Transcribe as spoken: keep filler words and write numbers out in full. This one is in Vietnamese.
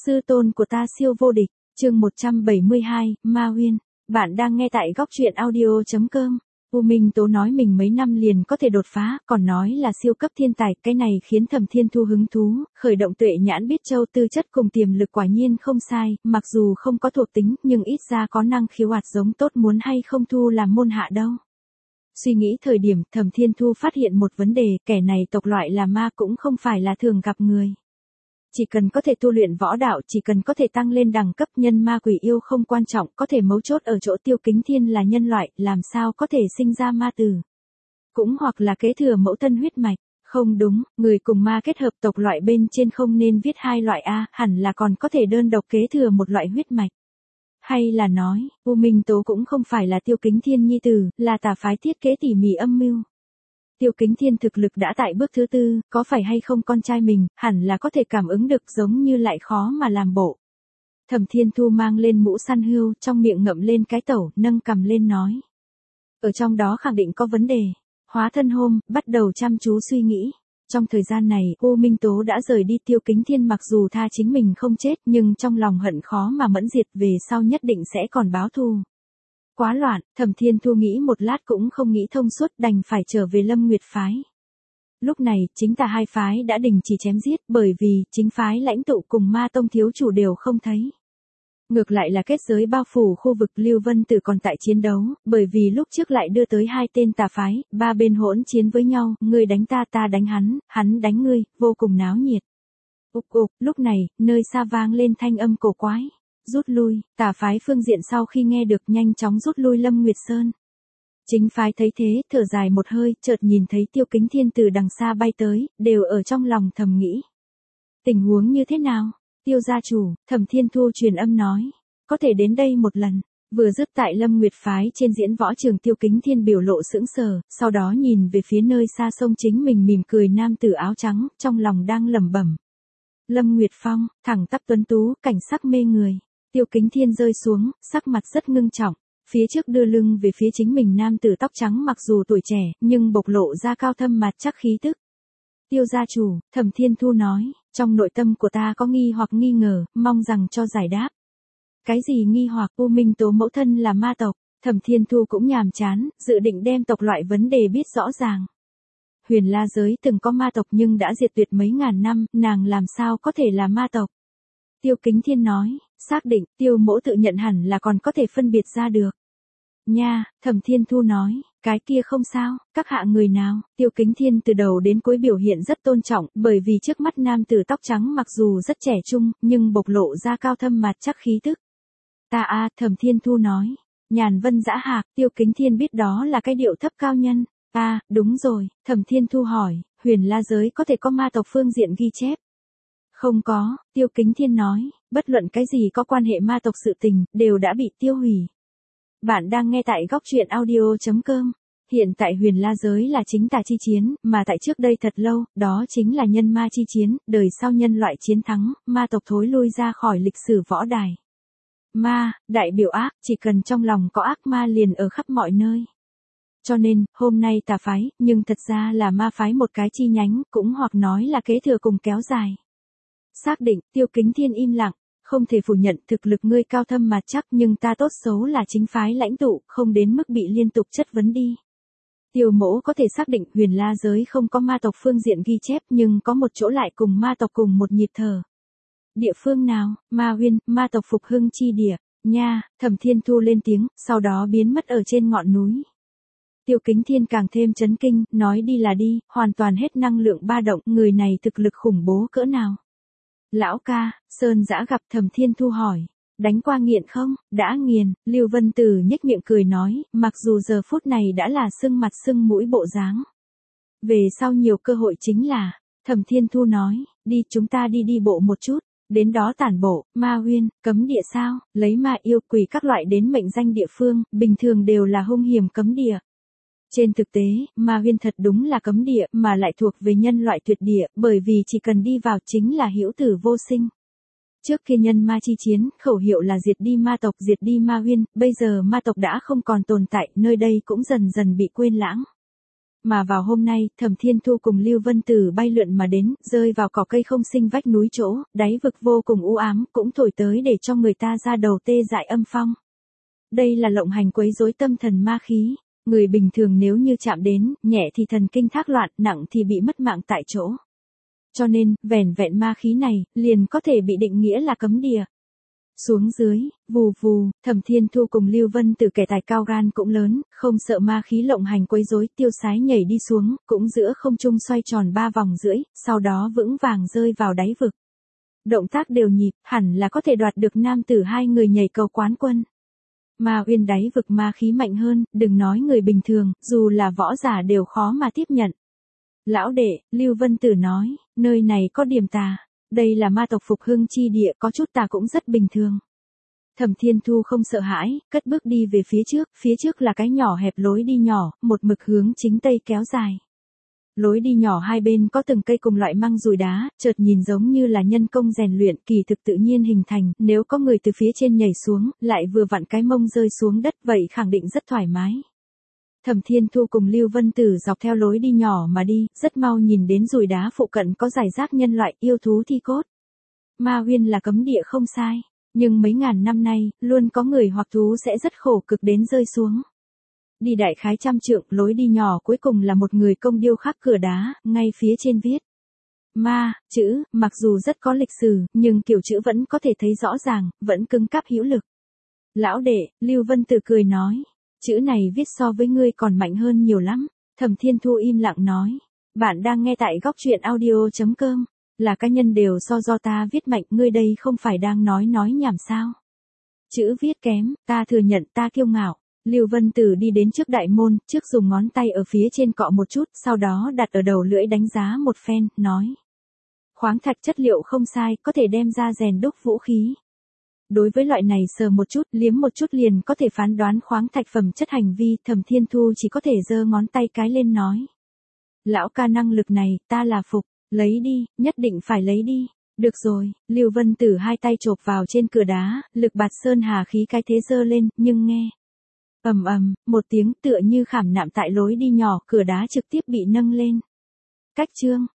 Sư tôn của ta siêu vô địch, chương một trăm bảy mươi hai, Ma Huyên. Bạn đang nghe tại góc truyện audio.com. U Minh Tố nói mình mấy năm liền có thể đột phá, còn nói là siêu cấp thiên tài, cái này khiến Thẩm Thiên Thu hứng thú, khởi động tuệ nhãn biết châu tư chất cùng tiềm lực quả nhiên không sai, mặc dù không có thuộc tính, nhưng ít ra có năng khiếu ạt giống tốt, muốn hay không thu làm môn hạ đâu. Suy nghĩ thời điểm, Thẩm Thiên Thu phát hiện một vấn đề, kẻ này tộc loại là ma cũng không phải là thường gặp người. Chỉ cần có thể tu luyện võ đạo, chỉ cần có thể tăng lên đẳng cấp, nhân ma quỷ yêu không quan trọng, có thể mấu chốt ở chỗ Tiêu Kính Thiên là nhân loại, làm sao có thể sinh ra ma tử. Cũng hoặc là kế thừa mẫu thân huyết mạch, không đúng, người cùng ma kết hợp tộc loại bên trên không nên viết hai loại A, hẳn là còn có thể đơn độc kế thừa một loại huyết mạch. Hay là nói, U Minh Tố cũng không phải là Tiêu Kính Thiên nhi tử, là tà phái thiết kế tỉ mỉ âm mưu. Tiêu Kính Thiên thực lực đã tại bước thứ tư, có phải hay không con trai mình, hẳn là có thể cảm ứng được, giống như lại khó mà làm bộ. Thẩm Thiên Thu mang lên mũ săn hươu, trong miệng ngậm lên cái tẩu, nâng cằm lên nói. Ở trong đó khẳng định có vấn đề. Hóa thân hôm, bắt đầu chăm chú suy nghĩ. Trong thời gian này, U Minh Tố đã rời đi. Tiêu Kính Thiên mặc dù tha chính mình không chết, nhưng trong lòng hận khó mà mẫn diệt, về sau nhất định sẽ còn báo thù. Quá loạn, Thẩm Thiên Thu nghĩ một lát cũng không nghĩ thông suốt, đành phải trở về Lâm Nguyệt phái. Lúc này, chính tà hai phái đã đình chỉ chém giết, bởi vì chính phái lãnh tụ cùng ma tông thiếu chủ đều không thấy. Ngược lại là kết giới bao phủ khu vực, Lưu Vân Tử còn tại chiến đấu, bởi vì lúc trước lại đưa tới hai tên tà phái, ba bên hỗn chiến với nhau, ngươi đánh ta, ta đánh hắn, hắn đánh ngươi, vô cùng náo nhiệt. Ục ục, lúc này, nơi xa vang lên thanh âm cổ quái. Rút lui, tà phái phương diện sau khi nghe được nhanh chóng rút lui Lâm Nguyệt Sơn. Chính phái thấy thế, thở dài một hơi, chợt nhìn thấy Tiêu Kính Thiên từ đằng xa bay tới, đều ở trong lòng thầm nghĩ. Tình huống như thế nào? Tiêu gia chủ, Thẩm Thiên Thu truyền âm nói. Có thể đến đây một lần. Vừa dứt tại Lâm Nguyệt phái trên diễn võ trường, Tiêu Kính Thiên biểu lộ sững sờ, sau đó nhìn về phía nơi xa sông chính mình mỉm cười nam tử áo trắng, trong lòng đang lẩm bẩm. Lâm Nguyệt Phong, thẳng tắp tuấn tú, cảnh sắc mê người. Tiêu Kính Thiên rơi xuống, sắc mặt rất ngưng trọng, phía trước đưa lưng về phía chính mình nam tử tóc trắng mặc dù tuổi trẻ, nhưng bộc lộ ra cao thâm mặt chắc khí tức. Tiêu gia chủ, Thẩm Thiên Thu nói, trong nội tâm của ta có nghi hoặc nghi ngờ, mong rằng cho giải đáp. Cái gì nghi hoặc? U Minh Tố mẫu thân là ma tộc, Thẩm Thiên Thu cũng nhàm chán, dự định đem tộc loại vấn đề biết rõ ràng. Huyền La giới từng có ma tộc nhưng đã diệt tuyệt mấy ngàn năm, nàng làm sao có thể là ma tộc? Tiêu Kính Thiên nói, xác định, Tiêu mỗ tự nhận hẳn là còn có thể phân biệt ra được. Nha, Thẩm Thiên Thu nói, cái kia không sao, các hạ người nào? Tiêu Kính Thiên từ đầu đến cuối biểu hiện rất tôn trọng, bởi vì trước mắt nam tử tóc trắng mặc dù rất trẻ trung, nhưng bộc lộ ra cao thâm mặt chắc khí tức. Ta a, Thẩm Thiên Thu nói, Nhàn Vân Dã Hạc. Tiêu Kính Thiên biết đó là cái điệu thấp cao nhân. À, đúng rồi, Thẩm Thiên Thu hỏi, Huyền La giới có thể có ma tộc phương diện ghi chép? Không có, Tiêu Kính Thiên nói, bất luận cái gì có quan hệ ma tộc sự tình, đều đã bị tiêu hủy. Bạn đang nghe tại góc truyện audio.com. Hiện tại Huyền La giới là chính tà chi chiến, mà tại trước đây thật lâu, đó chính là nhân ma chi chiến, đời sau nhân loại chiến thắng, ma tộc thối lui ra khỏi lịch sử võ đài. Ma, đại biểu ác, chỉ cần trong lòng có ác ma liền ở khắp mọi nơi. Cho nên, hôm nay tà phái, nhưng thật ra là ma phái một cái chi nhánh, cũng hoặc nói là kế thừa cùng kéo dài. Xác định, Tiêu Kính Thiên im lặng, không thể phủ nhận thực lực ngươi cao thâm mặt chắc, nhưng ta tốt xấu là chính phái lãnh tụ, không đến mức bị liên tục chất vấn đi. Tiêu mỗ có thể xác định Huyền La giới không có ma tộc phương diện ghi chép, nhưng có một chỗ lại cùng ma tộc cùng một nhịp thở. Địa phương nào? Ma Huyên, ma tộc phục hưng chi địa. Nha, Thẩm Thiên Thu lên tiếng, sau đó biến mất ở trên ngọn núi. Tiêu Kính Thiên càng thêm chấn kinh, nói đi là đi, hoàn toàn hết năng lượng ba động, người này thực lực khủng bố cỡ nào? Lão ca, Sơn Dã gặp Thẩm Thiên Thu hỏi, đánh qua nghiện không? Đã nghiền, Lưu Vân Tử nhếch miệng cười nói, mặc dù giờ phút này đã là sưng mặt sưng mũi bộ dáng. Về sau nhiều cơ hội chính là, Thẩm Thiên Thu nói, đi chúng ta đi đi bộ một chút, đến đó tản bộ, Ma Huyên, cấm địa sao, lấy ma yêu quỷ các loại đến mệnh danh địa phương, bình thường đều là hung hiểm cấm địa. Trên thực tế, Ma Huyên thật đúng là cấm địa, mà lại thuộc về nhân loại tuyệt địa, bởi vì chỉ cần đi vào chính là hữu tử vô sinh. Trước kia nhân ma chi chiến, khẩu hiệu là diệt đi ma tộc, diệt đi Ma Huyên, bây giờ ma tộc đã không còn tồn tại, nơi đây cũng dần dần bị quên lãng. Mà vào hôm nay, Thẩm Thiên Thu cùng Lưu Vân Tử bay lượn mà đến, rơi vào cỏ cây không sinh vách núi chỗ, đáy vực vô cùng u ám, cũng thổi tới để cho người ta ra đầu tê dại âm phong. Đây là lộng hành quấy rối tâm thần ma khí. Người bình thường nếu như chạm đến, nhẹ thì thần kinh thác loạn, nặng thì bị mất mạng tại chỗ. Cho nên, vẻn vẹn ma khí này, liền có thể bị định nghĩa là cấm địa. Xuống dưới, vù vù, Thẩm Thiên Thu cùng Lưu Vân Tử kẻ tài cao gan cũng lớn, không sợ ma khí lộng hành quấy rối, tiêu sái nhảy đi xuống, cũng giữa không trung xoay tròn ba vòng rưỡi, sau đó vững vàng rơi vào đáy vực. Động tác đều nhịp, hẳn là có thể đoạt được nam tử hai người nhảy cầu quán quân. Ma Uyên đáy vực ma khí mạnh hơn, đừng nói người bình thường, dù là võ giả đều khó mà tiếp nhận. Lão đệ, Lưu Vân Tử nói, nơi này có điểm tà. Đây là ma tộc phục hưng chi địa, có chút tà cũng rất bình thường. Thẩm Thiên Thu không sợ hãi, cất bước đi về phía trước, phía trước là cái nhỏ hẹp lối đi nhỏ, một mực hướng chính tây kéo dài. Lối đi nhỏ hai bên có từng cây cùng loại măng dùi đá, chợt nhìn giống như là nhân công rèn luyện, kỳ thực tự nhiên hình thành, nếu có người từ phía trên nhảy xuống, lại vừa vặn cái mông rơi xuống đất, vậy khẳng định rất thoải mái. Thẩm Thiên Thu cùng Lưu Vân Tử dọc theo lối đi nhỏ mà đi, rất mau nhìn đến dùi đá phụ cận có rải rác nhân loại yêu thú thi cốt. Ma Uyên là cấm địa không sai, nhưng mấy ngàn năm nay, luôn có người hoặc thú sẽ rất khổ cực đến rơi xuống. Đi đại khái trăm trượng, lối đi nhỏ cuối cùng là một người công điêu khắc cửa đá, ngay phía trên viết. Ma, chữ, mặc dù rất có lịch sử, nhưng kiểu chữ vẫn có thể thấy rõ ràng, vẫn cứng cáp hữu lực. Lão đệ, Lưu Vân Tử cười nói. Chữ này viết so với ngươi còn mạnh hơn nhiều lắm. Thẩm Thiên Thu im lặng nói. Bạn đang nghe tại góc truyện audio chấm com. Là cá nhân đều so do ta viết mạnh, ngươi đây không phải đang nói nói nhảm sao. Chữ viết kém, ta thừa nhận ta kiêu ngạo. Lưu Vân Tử đi đến trước đại môn, trước dùng ngón tay ở phía trên cọ một chút, sau đó đặt ở đầu lưỡi đánh giá một phen, nói. Khoáng thạch chất liệu không sai, có thể đem ra rèn đúc vũ khí. Đối với loại này sờ một chút, liếm một chút liền có thể phán đoán khoáng thạch phẩm chất hành vi, Thẩm Thiên Thu chỉ có thể giơ ngón tay cái lên nói. Lão ca năng lực này, ta là phục, lấy đi, nhất định phải lấy đi. Được rồi, Lưu Vân Tử hai tay chộp vào trên cửa đá, lực bạt sơn hà khí cái thế giơ lên, nhưng nghe. Ầm ầm, một tiếng tựa như khảm nạm tại lối đi nhỏ, cửa đá trực tiếp bị nâng lên. Cách chương.